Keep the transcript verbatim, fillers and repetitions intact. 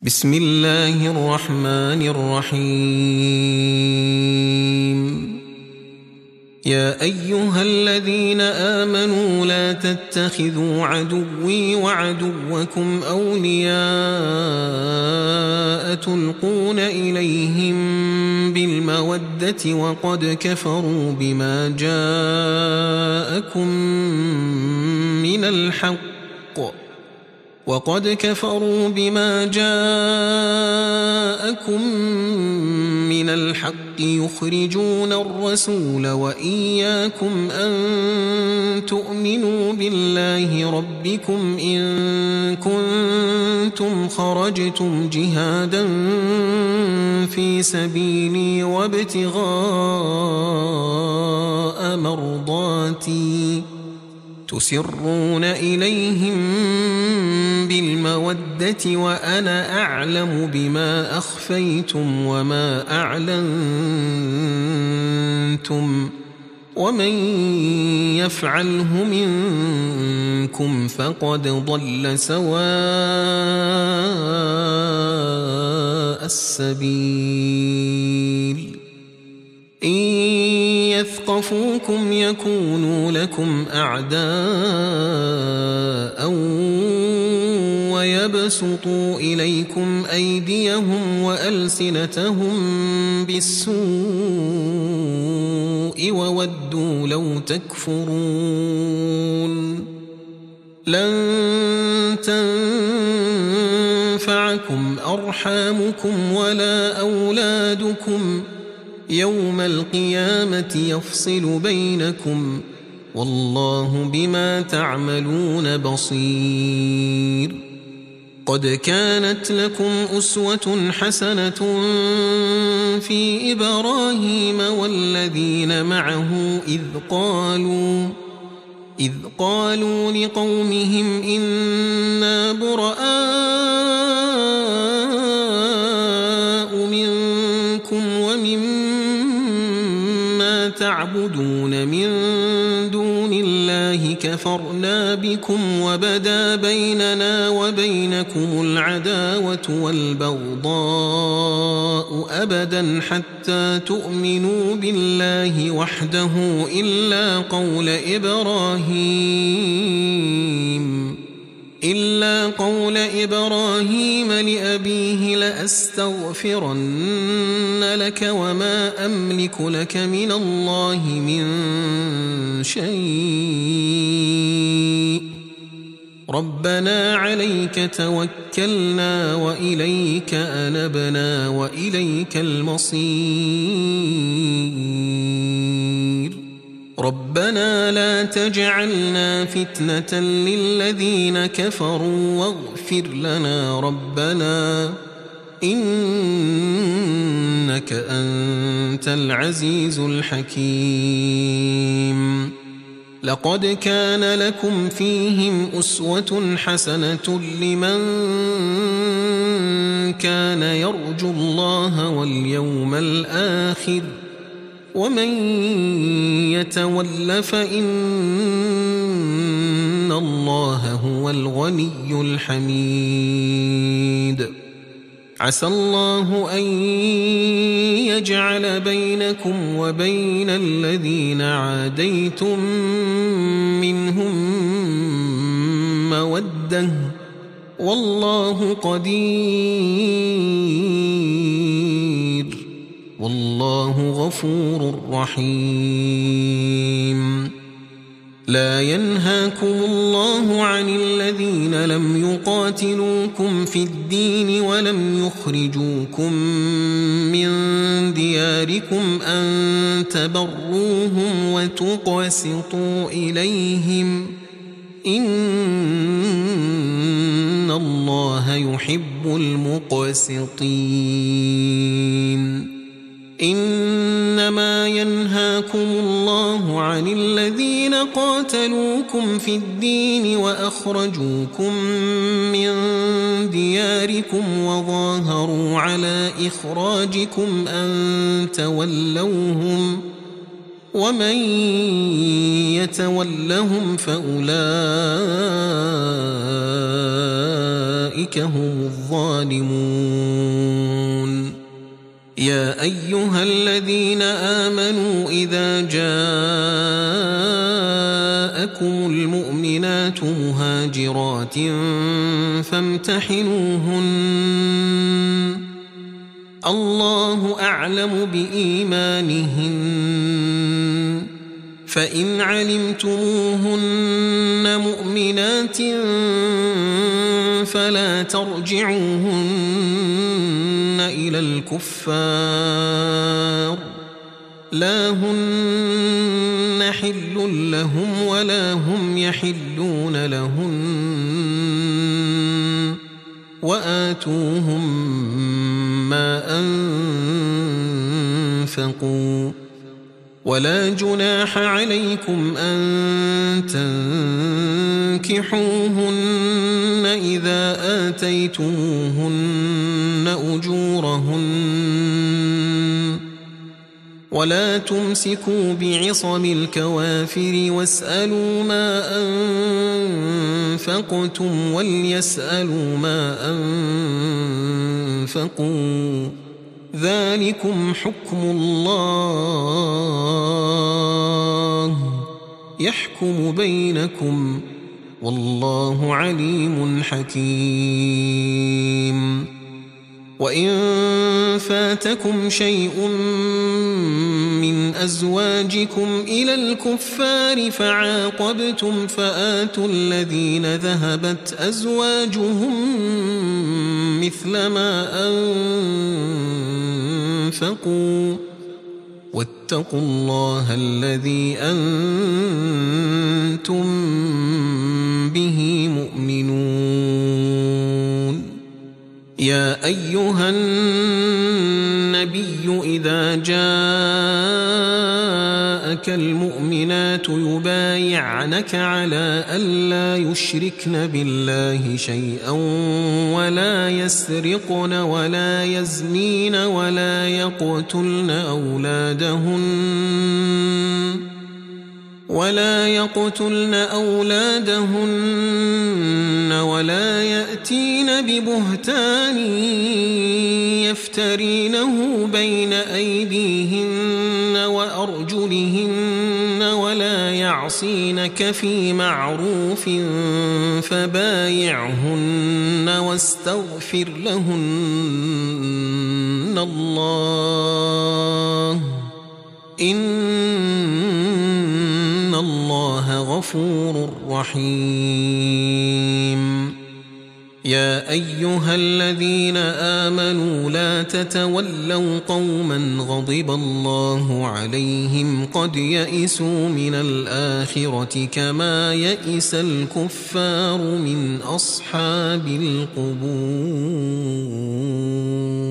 بسم الله الرحمن الرحيم. يا أيها الذين آمنوا لا تتخذوا عدوي وعدوكم أولياء تلقون إليهم بالمودة وقد كفروا بما جاءكم من الحق وقد كفروا بما جاءكم من الحق يخرجون الرسول وإياكم أن تؤمنوا بالله ربكم إن كنتم خرجتم جهادا في سبيلي وابتغاء مرضاتي تسرون إليهم بالمودة وأنا أعلم بما أخفيتم وما أعلنتم ومن يفعله منكم فقد ضل سواء السبيل. إن يثقفوكم يكونوا لكم أعداء ويبسطوا إليكم أيديهم وألسنتهم بالسوء وودوا لو تكفرون. لن تنفعكم أرحامكم ولا أولادكم يوم القيامة يفصل بينكم والله بما تعملون بصير. قد كانت لكم أسوة حسنة في إبراهيم والذين معه إذ قالوا إذ قالوا لقومهم إنا براء منكم ومما تعبدون من دون الله كفرنا بكم وبدا بيننا وبينكم العداوة والبغضاء أبدا حتى تؤمنوا بالله وحده إلا قول إبراهيم إلا قول إبراهيم لأبيه لأستغفرن لك وما أملك لك من الله من شيء ربنا عليك توكلنا وإليك أنبنا وإليك المصير. ربنا لا تجعلنا فتنة للذين كفروا واغفر لنا ربنا إنك أنت العزيز الحكيم. لقد كان لكم فيهم أسوة حسنة لمن كان يرجو الله واليوم الآخر ومن يتول فإن الله هو الغني الحميد. عسى الله أن يجعل بينكم وبين الذين عاديتم منهم مودة والله قدير والله غفور رحيم. لا ينهاكم الله عن الذين لم يقاتلوكم في الدين ولم يخرجوكم من دياركم أن تبروهم وتقسطوا إليهم إن الله يحب المقسطين. إنما ينهاكم الله عن الذين قاتلوكم في الدين وأخرجوكم من دياركم وظاهروا على إخراجكم أن تولوهم ومن يتولهم فأولئك أولئك هم الظالمون. يا أيها الذين آمنوا إذا جاءكم المؤمنات مهاجرات فامتحنوهن الله أعلم بإيمانهن فإن علمتموهن مؤمنات فلا ترجعوهن إلى الكفار لا هن حل لهم ولا هم يحلون لهن وآتوهم ما أنفقوا ولا جناح عليكم أن تنكحوهن إذا آتيتموهن أجورهن ولا تمسكوا بعصم الكوافر واسألوا ما أنفقتم وليسألوا ما أنفقوا ذلكم حكم الله يحكم بينكم والله عليم حكيم. وإن فاتكم شيء من أزواجكم إلى الكفار فعاقبتم فآتوا الذين ذهبت أزواجهم مثل ما أنفقوا واتقوا الله الذي أنتم به مؤمنون. يا أيها النبي إذا جاءك المؤمنات يبايعنك على ألا يشركن بالله شيئا ولا يسرقن ولا يزنين ولا يقتلن أولادهن ولا يقتلن أولادهن ولا يأتين ببهتان يفترينه بين أيديهن وأرجلهن ولا يعصينك في معروف فبايعهن واستغفر لهن الله إن الله غفور رحيم. يا أيها الذين آمنوا لا تتولوا قوما غضب الله عليهم قد يئسوا من الآخرة كما يئس الكفار من أصحاب القبور.